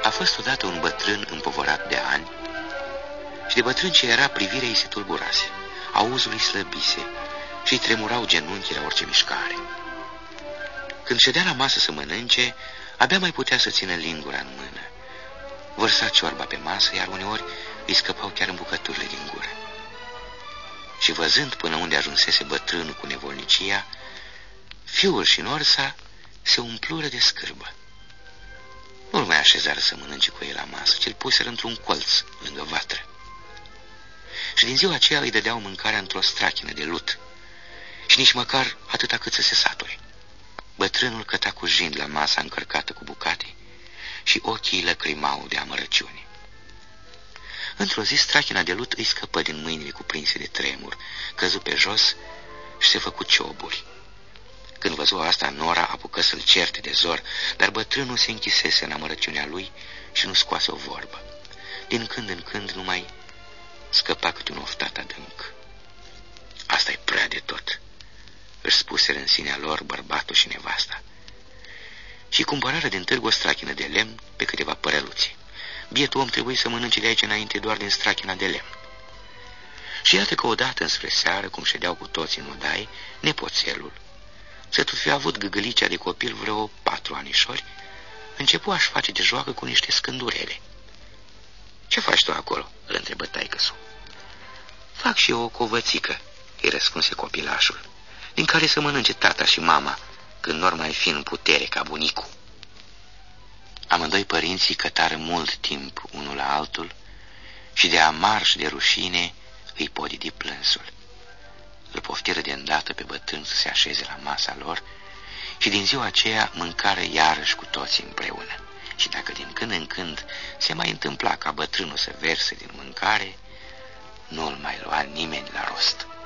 A fost odată un bătrân împovorat de ani și de bătrân ce era, privirea îi se tulburase, auzul îi slăbise și îi tremurau genunchii la orice mișcare. Când ședea la masă să mănânce, abia mai putea să țină lingura în mână. Vărsa ciorba pe masă, iar uneori îi scăpau chiar în bucăturile din gură. Și văzând până unde ajunsese bătrânul cu nevolnicia, fiul și norsa se umplură de scârbă. Nu-l mai așezară să mănânce cu ei la masă, ci îl puseră într-un colț lângă vatră. Și din ziua aceea îi dădeau mâncarea într-o strachină de lut și nici măcar atâta cât să se sature. Bătrânul căta cu jind la masa încărcată cu bucate și ochii îi lăcrimau de amărăciune. Într-o zi, strachina de lut îi scăpă din mâinile cuprinse de tremur, căzu pe jos și se făcu cioburi. Când văzu asta, Nora apucă să-l certe de zor, dar bătrânul se închisese în amărăciunea lui și nu scoase o vorbă. Din când în când numai scăpa câte un oftat adânc. Asta-i prea de tot, își spuseră în sinea lor bărbatul și nevasta. Și cumpărară din târg o strachină de lemn pe câteva părăluțe. Bietul om trebuie să mănânce de aici înainte doar din strachina de lemn. Și iată că odată înspre seară, cum ședeau cu toți în odaie, nepoțelul, să fi avut gâgălicea de copil vreo 4 anișori, începu a-și face de joacă cu niște scândurele. "Ce faci tu acolo?" îl întrebă taică-su. "Fac și eu o covățică," îi răspunse copilașul, "din care să mănânce tata și mama, când n-or mai fi în putere ca bunicul." Amândoi părinții cătară mult timp unul la altul și de amar și de rușine îi podidi plânsul. Îl poftiră de îndată pe bătrân să se așeze la masa lor și din ziua aceea mâncară iarăși cu toții împreună. Și dacă din când în când se mai întâmpla ca bătrânul să verse din mâncare, nu-l mai lua nimeni la rost.